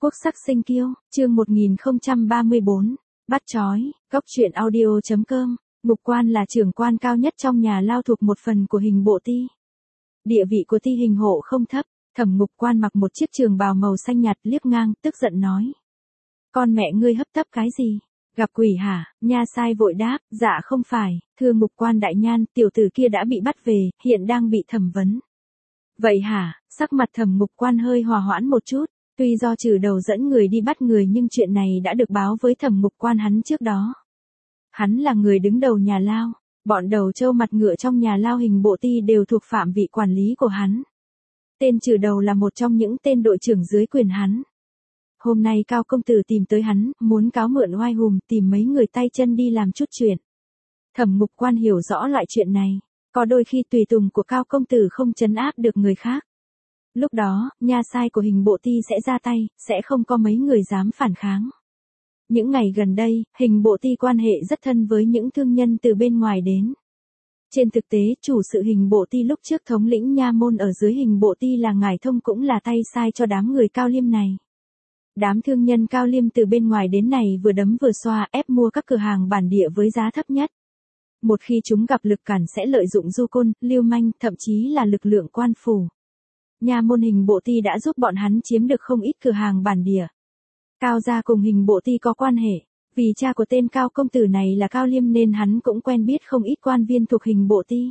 Quốc sắc sinh kiêu, chương 1034, bắt chói, góc truyện audio.com, Mục Quan là trưởng quan cao nhất trong nhà Lao thuộc một phần của Hình Bộ Ti. Địa vị của Ti Hình Hộ không thấp, Thẩm Mục Quan mặc một chiếc trường bào màu xanh nhạt liếc ngang, tức giận nói. Con mẹ ngươi hấp tấp cái gì? Gặp quỷ hả? Nha sai vội đáp, dạ không phải, thưa Mục Quan đại nhan, tiểu tử kia đã bị bắt về, hiện đang bị thẩm vấn. Vậy hả? Sắc mặt Thẩm Mục Quan hơi hòa hoãn một chút. Tuy do trừ đầu dẫn người đi bắt người nhưng chuyện này đã được báo với Thẩm Mục Quan hắn trước đó. Hắn là người đứng đầu nhà Lao, bọn đầu trâu mặt ngựa trong nhà Lao Hình Bộ Ti đều thuộc phạm vị quản lý của hắn. Tên trừ đầu là một trong những tên đội trưởng dưới quyền hắn. Hôm nay Cao công tử tìm tới hắn, muốn cáo mượn oai hùng tìm mấy người tay chân đi làm chút chuyện. Thẩm Mục Quan hiểu rõ loại chuyện này, có đôi khi tùy tùng của Cao công tử không trấn áp được người khác. Lúc đó, nha sai của Hình Bộ Ti sẽ ra tay, sẽ không có mấy người dám phản kháng. Những ngày gần đây, Hình Bộ Ti quan hệ rất thân với những thương nhân từ bên ngoài đến. Trên thực tế, chủ sự Hình Bộ Ti lúc trước thống lĩnh nha môn ở dưới Hình Bộ Ti là Ngải Thông cũng là tay sai cho đám người Cao Liêm này. Đám thương nhân Cao Liêm từ bên ngoài đến này vừa đấm vừa xoa ép mua các cửa hàng bản địa với giá thấp nhất. Một khi chúng gặp lực cản sẽ lợi dụng du côn, lưu manh, thậm chí là lực lượng quan phủ. Nha môn Hình Bộ Ti đã giúp bọn hắn chiếm được không ít cửa hàng bản địa. Cao gia cùng Hình Bộ Ti có quan hệ, vì cha của tên Cao công tử này là Cao Liêm nên hắn cũng quen biết không ít quan viên thuộc Hình Bộ Ti.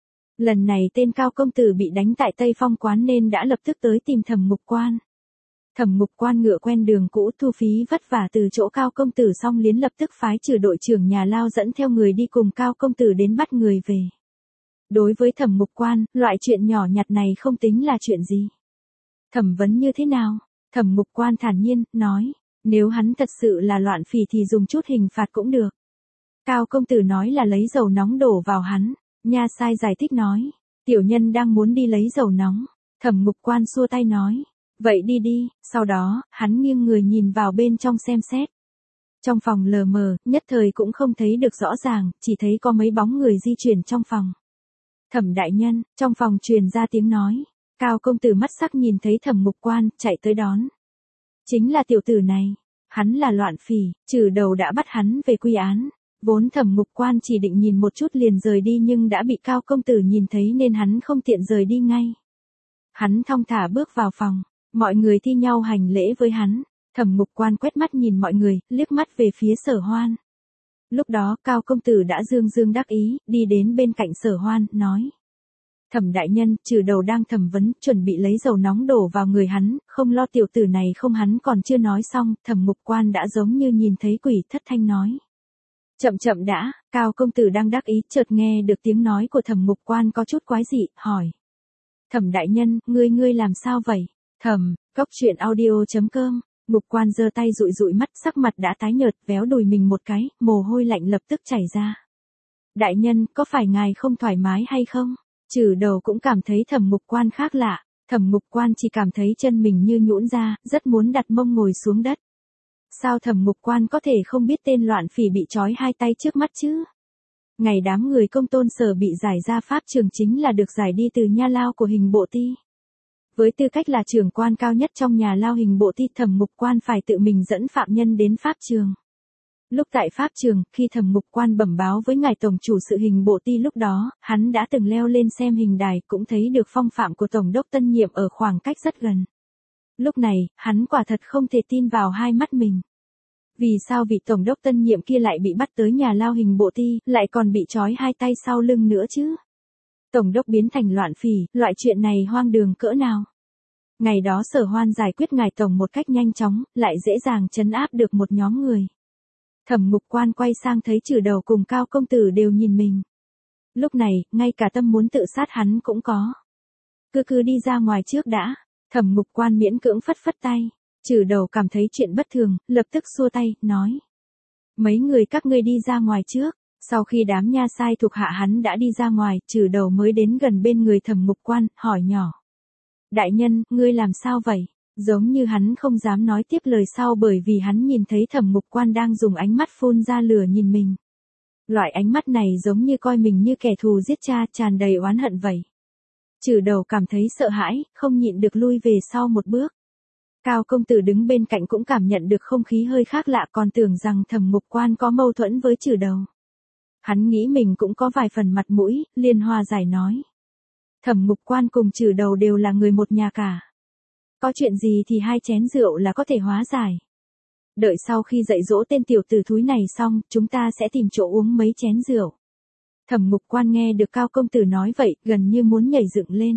Lần này tên Cao công tử bị đánh tại Tây Phong quán nên đã lập tức tới tìm Thẩm Mục Quan. Thẩm Mục Quan ngựa quen đường cũ thu phí vất vả từ chỗ Cao công tử xong liền lập tức phái trừ đội trưởng nhà Lao dẫn theo người đi cùng Cao công tử đến bắt người về. Đối với Thẩm Mục Quan, loại chuyện nhỏ nhặt này không tính là chuyện gì. Thẩm vấn như thế nào? Thẩm Mục Quan thản nhiên, nói, nếu hắn thật sự là loạn phỉ thì dùng chút hình phạt cũng được. Cao công tử nói là lấy dầu nóng đổ vào hắn, nha sai giải thích nói, tiểu nhân đang muốn đi lấy dầu nóng. Thẩm Mục Quan xua tay nói, vậy đi đi, sau đó, hắn nghiêng người nhìn vào bên trong xem xét. Trong phòng lờ mờ, nhất thời cũng không thấy được rõ ràng, chỉ thấy có mấy bóng người di chuyển trong phòng. Thẩm đại nhân, trong phòng truyền ra tiếng nói. Cao công tử mắt sắc nhìn thấy Thẩm Mục Quan, chạy tới đón. Chính là tiểu tử này. Hắn là loạn phỉ, trừ đầu đã bắt hắn về quy án. Vốn Thẩm Mục Quan chỉ định nhìn một chút liền rời đi nhưng đã bị Cao công tử nhìn thấy nên hắn không tiện rời đi ngay. Hắn thong thả bước vào phòng. Mọi người thi nhau hành lễ với hắn. Thẩm Mục Quan quét mắt nhìn mọi người, liếc mắt về phía Sở Hoan. Lúc đó Cao công tử đã dương dương đắc ý, đi đến bên cạnh Sở Hoan, nói. Thẩm đại nhân, trừ đầu đang thẩm vấn, chuẩn bị lấy dầu nóng đổ vào người hắn, không lo tiểu tử này không. Hắn còn chưa nói xong, Thẩm Mục Quan đã giống như nhìn thấy quỷ thất thanh nói. Chậm chậm đã, Cao công tử đang đắc ý, chợt nghe được tiếng nói của Thẩm Mục Quan có chút quái dị, hỏi. Thẩm đại nhân, ngươi làm sao vậy? Thẩm, góc truyện audio.com. Mục Quan giơ tay dụi dụi mắt, sắc mặt đã tái nhợt, véo đùi mình một cái, mồ hôi lạnh lập tức chảy ra. Đại nhân, có phải ngài không thoải mái hay không? Trừ đầu cũng cảm thấy Thẩm Mục Quan khác lạ, Thẩm Mục Quan chỉ cảm thấy chân mình như nhũn ra, rất muốn đặt mông ngồi xuống đất. Sao Thẩm Mục Quan có thể không biết tên loạn phỉ bị trói hai tay trước mắt chứ? Ngày đám người Công Tôn Sở bị giải ra pháp trường chính là được giải đi từ nha Lao của Hình Bộ Ti. Với tư cách là trưởng quan cao nhất trong nhà Lao Hình Bộ Ti, Thẩm Mục Quan phải tự mình dẫn phạm nhân đến pháp trường. Lúc tại pháp trường, khi Thẩm Mục Quan bẩm báo với ngài tổng chủ sự Hình Bộ Ti lúc đó, hắn đã từng leo lên xem hình đài, cũng thấy được phong phạm của tổng đốc tân nhiệm ở khoảng cách rất gần. Lúc này, hắn quả thật không thể tin vào hai mắt mình. Vì sao vị tổng đốc tân nhiệm kia lại bị bắt tới nhà Lao Hình Bộ Ti, lại còn bị trói hai tay sau lưng nữa chứ? Tổng đốc biến thành loạn phỉ, loại chuyện này hoang đường cỡ nào? Ngày đó Sở Hoan giải quyết ngài tổng một cách nhanh chóng, lại dễ dàng trấn áp được một nhóm người. Thẩm Mục Quan quay sang thấy trừ đầu cùng Cao công tử đều nhìn mình. Lúc này, ngay cả tâm muốn tự sát hắn cũng có. Cứ đi ra ngoài trước đã. Thẩm Mục Quan miễn cưỡng phất phất tay. Trừ đầu cảm thấy chuyện bất thường, lập tức xua tay, nói. Mấy người các ngươi đi ra ngoài trước. Sau khi đám nha sai thuộc hạ hắn đã đi ra ngoài, trừ đầu mới đến gần bên người Thẩm Mục Quan, hỏi nhỏ. Đại nhân, ngươi làm sao vậy? Giống như hắn không dám nói tiếp lời sau bởi vì hắn nhìn thấy Thẩm Mục Quan đang dùng ánh mắt phun ra lửa nhìn mình. Loại ánh mắt này giống như coi mình như kẻ thù giết cha, tràn đầy oán hận vậy. Trừ đầu cảm thấy sợ hãi, không nhịn được lui về sau một bước. Cao công tử đứng bên cạnh cũng cảm nhận được không khí hơi khác lạ, còn tưởng rằng Thẩm Mục Quan có mâu thuẫn với Trừ Đầu. Hắn nghĩ mình cũng có vài phần mặt mũi, liền hòa giải nói. Thẩm Mục Quan cùng Trừ Đầu đều là người một nhà cả. Có chuyện gì thì 2 chén rượu là có thể hóa giải. Đợi sau khi dạy dỗ tên tiểu tử thúi này xong, chúng ta sẽ tìm chỗ uống mấy chén rượu. Thẩm Mục Quan nghe được Cao công tử nói vậy, gần như muốn nhảy dựng lên.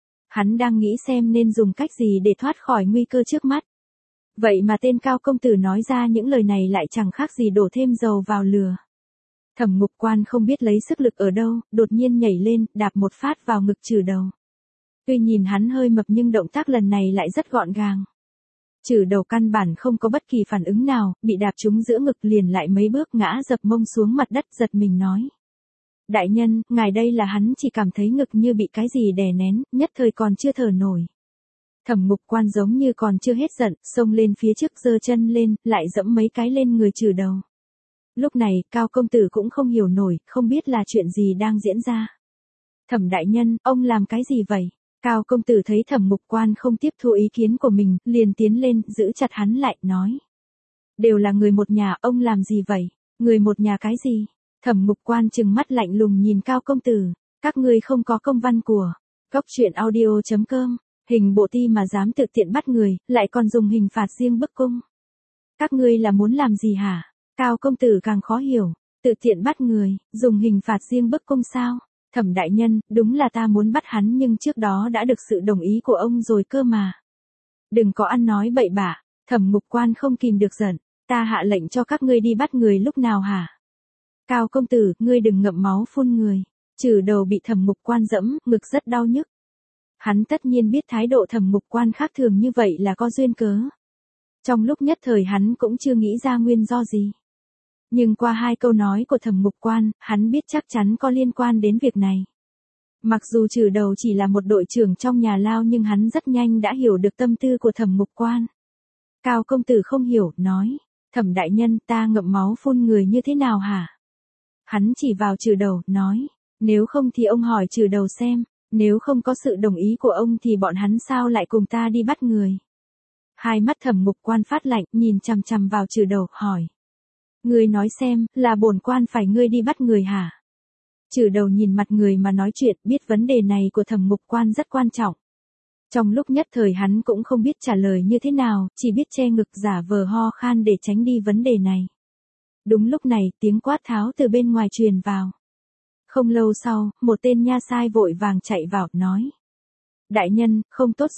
Hắn đang nghĩ xem nên dùng cách gì để thoát khỏi nguy cơ trước mắt. Vậy mà tên Cao công tử nói ra những lời này lại chẳng khác gì đổ thêm dầu vào lửa. Thẩm Mục Quan không biết lấy sức lực ở đâu, đột nhiên nhảy lên, đạp một phát vào ngực Trừ Đầu. Tuy nhìn hắn hơi mập nhưng động tác lần này lại rất gọn gàng. Trừ Đầu căn bản không có bất kỳ phản ứng nào, bị đạp trúng giữa ngực liền lại mấy bước ngã dập mông xuống mặt đất, giật mình nói. Đại nhân, ngài đây là? Hắn chỉ cảm thấy ngực như bị cái gì đè nén, nhất thời còn chưa thở nổi. Thẩm Mục Quan giống như còn chưa hết giận, xông lên phía trước giơ chân lên, lại dẫm mấy cái lên người Trừ Đầu. Lúc này, Cao công tử cũng không hiểu nổi, không biết là chuyện gì đang diễn ra. Thẩm đại nhân, ông làm cái gì vậy? Cao công tử thấy Thẩm Mục Quan không tiếp thu ý kiến của mình, liền tiến lên, giữ chặt hắn lại, nói. Đều là người một nhà, ông làm gì vậy? Người một nhà cái gì? Thẩm Mục Quan trừng mắt lạnh lùng nhìn Cao công tử. Các ngươi không có công văn của goctruyện.audio.com, hình bộ ti mà dám tự tiện bắt người, lại còn dùng hình phạt riêng bức cung. Các ngươi là muốn làm gì hả? Cao công tử càng khó hiểu, tự tiện bắt người, dùng hình phạt riêng bức cung sao? Thẩm đại nhân, đúng là ta muốn bắt hắn nhưng trước đó đã được sự đồng ý của ông rồi cơ mà. Đừng có ăn nói bậy bạ. Thẩm Mục Quan không kìm được giận. Ta hạ lệnh cho các ngươi đi bắt người lúc nào hả? Cao công tử, ngươi đừng ngậm máu phun người. Trừ Đầu bị Thẩm Mục Quan dẫm, ngực rất đau nhức. Hắn tất nhiên biết thái độ Thẩm Mục Quan khác thường như vậy là có duyên cớ. Trong lúc nhất thời hắn cũng chưa nghĩ ra nguyên do gì. Nhưng qua 2 câu nói của Thẩm Mục Quan, hắn biết chắc chắn có liên quan đến việc này. Mặc dù Trừ Đầu chỉ là một đội trưởng trong nhà lao nhưng hắn rất nhanh đã hiểu được tâm tư của Thẩm Mục Quan. Cao công tử không hiểu, nói. Thẩm đại nhân, ta ngậm máu phun người như thế nào hả? Hắn chỉ vào Trừ Đầu, nói. Nếu không thì ông hỏi Trừ Đầu xem, nếu không có sự đồng ý của ông thì bọn hắn sao lại cùng ta đi bắt người? Hai mắt Thẩm Mục Quan phát lạnh, nhìn chằm chằm vào Trừ Đầu, hỏi. Ngươi nói xem, là bổn quan phải ngươi đi bắt người hả? Trừ Đầu nhìn mặt người mà nói chuyện, biết vấn đề này của Thẩm Mục Quan rất quan trọng. Trong lúc nhất thời hắn cũng không biết trả lời như thế nào, chỉ biết che ngực giả vờ ho khan để tránh đi vấn đề này. Đúng lúc này, tiếng quát tháo từ bên ngoài truyền vào. Không lâu sau, một tên nha sai vội vàng chạy vào, nói. Đại nhân, không tốt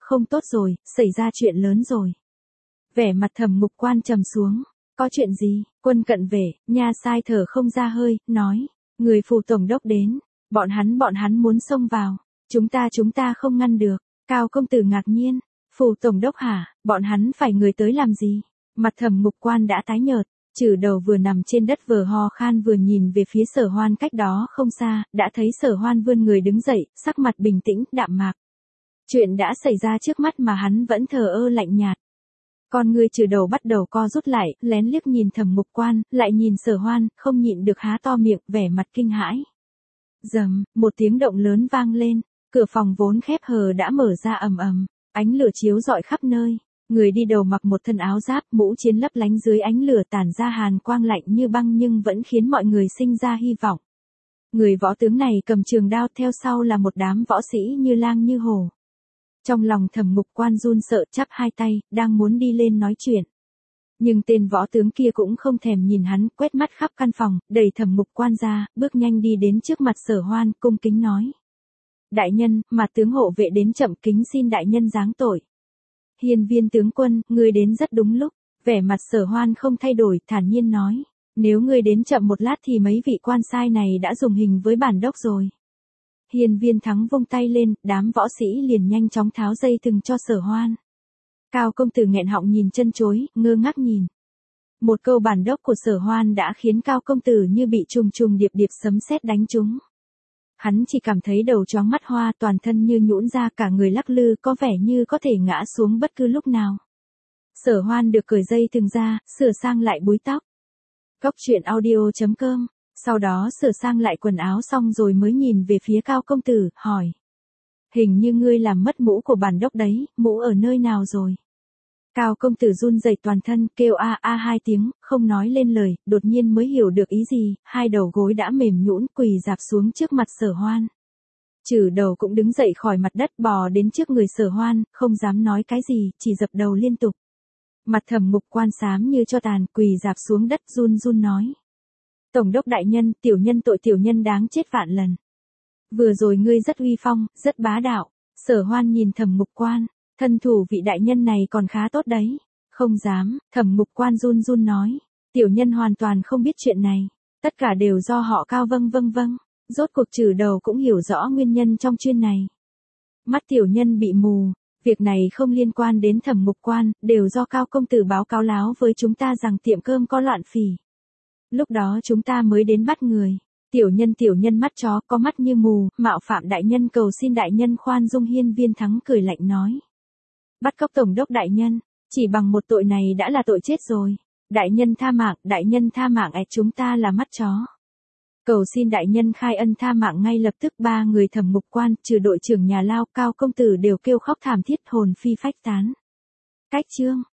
rồi, xảy ra chuyện lớn rồi. Vẻ mặt Thẩm Mục Quan trầm xuống. Có chuyện gì? Quân cận vệ, nha sai thở không ra hơi, nói. Người phủ tổng đốc đến, bọn hắn muốn xông vào. Chúng ta không ngăn được. Cao công tử ngạc nhiên. Phủ tổng đốc hả? Bọn hắn phải người tới làm gì? Mặt Thẩm Mục Quan đã tái nhợt. Trừ Đầu vừa nằm trên đất vừa ho khan vừa nhìn về phía Sở Hoan cách đó không xa, đã thấy Sở Hoan vươn người đứng dậy, sắc mặt bình tĩnh, đạm mạc. Chuyện đã xảy ra trước mắt mà hắn vẫn thờ ơ lạnh nhạt. Con người Trừ Đầu bắt đầu co rút lại, lén liếc nhìn Thẩm Mục Quan, lại nhìn Sở Hoan, không nhịn được há to miệng, vẻ mặt kinh hãi. Rầm, một tiếng động lớn vang lên, cửa phòng vốn khép hờ đã mở ra ầm ầm, ánh lửa chiếu rọi khắp nơi. Người đi đầu mặc một thân áo giáp, mũ chiến lấp lánh dưới ánh lửa tản ra hàn quang lạnh như băng nhưng vẫn khiến mọi người sinh ra hy vọng. Người võ tướng này cầm trường đao, theo sau là một đám võ sĩ như lang như hổ. Trong lòng Thẩm Mục Quan run sợ, chắp hai tay, đang muốn đi lên nói chuyện. Nhưng tên võ tướng kia cũng không thèm nhìn hắn, quét mắt khắp căn phòng, đẩy Thẩm Mục Quan ra, bước nhanh đi đến trước mặt Sở Hoan, cung kính nói. Đại nhân, mà tướng hộ vệ đến chậm, kính xin đại nhân giáng tội. Hiên Viên tướng quân, ngươi đến rất đúng lúc. Vẻ mặt Sở Hoan không thay đổi, thản nhiên nói. Nếu ngươi đến chậm một lát thì mấy vị quan sai này đã dùng hình với bản đốc rồi. Hiên Viên Thắng vung tay lên, đám võ sĩ liền nhanh chóng tháo dây thừng cho Sở Hoan. Cao công tử nghẹn họng nhìn chân chối, ngơ ngác nhìn. Một câu bản đốc của Sở Hoan đã khiến Cao công tử như bị trùng trùng điệp điệp sấm sét đánh trúng. Hắn chỉ cảm thấy đầu chóng mắt hoa, toàn thân như nhũn ra, cả người lắc lư, có vẻ như có thể ngã xuống bất cứ lúc nào. Sở Hoan được cởi dây thừng ra, sửa sang lại búi tóc. Goctruyện.audio.com. Sau đó sửa sang lại quần áo xong rồi mới nhìn về phía Cao công tử, hỏi. Hình như ngươi làm mất mũ của bản đốc đấy, mũ ở nơi nào rồi? Cao công tử run rẩy toàn thân, kêu a a hai tiếng, không nói lên lời, đột nhiên mới hiểu được ý gì, hai đầu gối đã mềm nhũn quỳ rạp xuống trước mặt Sở Hoan. Trừ đầu cũng đứng dậy khỏi mặt đất bò đến trước người Sở Hoan, không dám nói cái gì, chỉ dập đầu liên tục. Mặt Thẩm Mục Quan xám như cho tàn, quỳ rạp xuống đất run run nói. Tổng đốc đại nhân, tiểu nhân tội tiểu nhân đáng chết vạn lần. Vừa rồi ngươi rất uy phong, rất bá đạo. Sở Hoan nhìn Thẩm Mục Quan, thân thủ vị đại nhân này còn khá tốt đấy. Không dám, Thẩm Mục Quan run run nói. Tiểu nhân hoàn toàn không biết chuyện này. Tất cả đều do họ Cao vâng. Rốt cuộc Trừ đầu cũng hiểu rõ nguyên nhân trong chuyện này. Mắt tiểu nhân bị mù. Việc này không liên quan đến Thẩm Mục Quan, đều do Cao công tử báo cáo láo với chúng ta rằng tiệm cơm có loạn phỉ. Lúc đó chúng ta mới đến bắt người. Tiểu nhân mắt chó có mắt như mù, mạo phạm đại nhân cầu xin đại nhân khoan dung. Hiên Viên Thắng cười lạnh nói. Bắt cóc tổng đốc đại nhân, chỉ bằng một tội này đã là tội chết rồi. Đại nhân tha mạng chúng ta là mắt chó. Cầu xin đại nhân khai ân tha mạng ngay lập tức. Ba người Thẩm Mục Quan, trừ đội trưởng nhà lao, Cao công tử đều kêu khóc thảm thiết hồn phi phách tán. Cách chương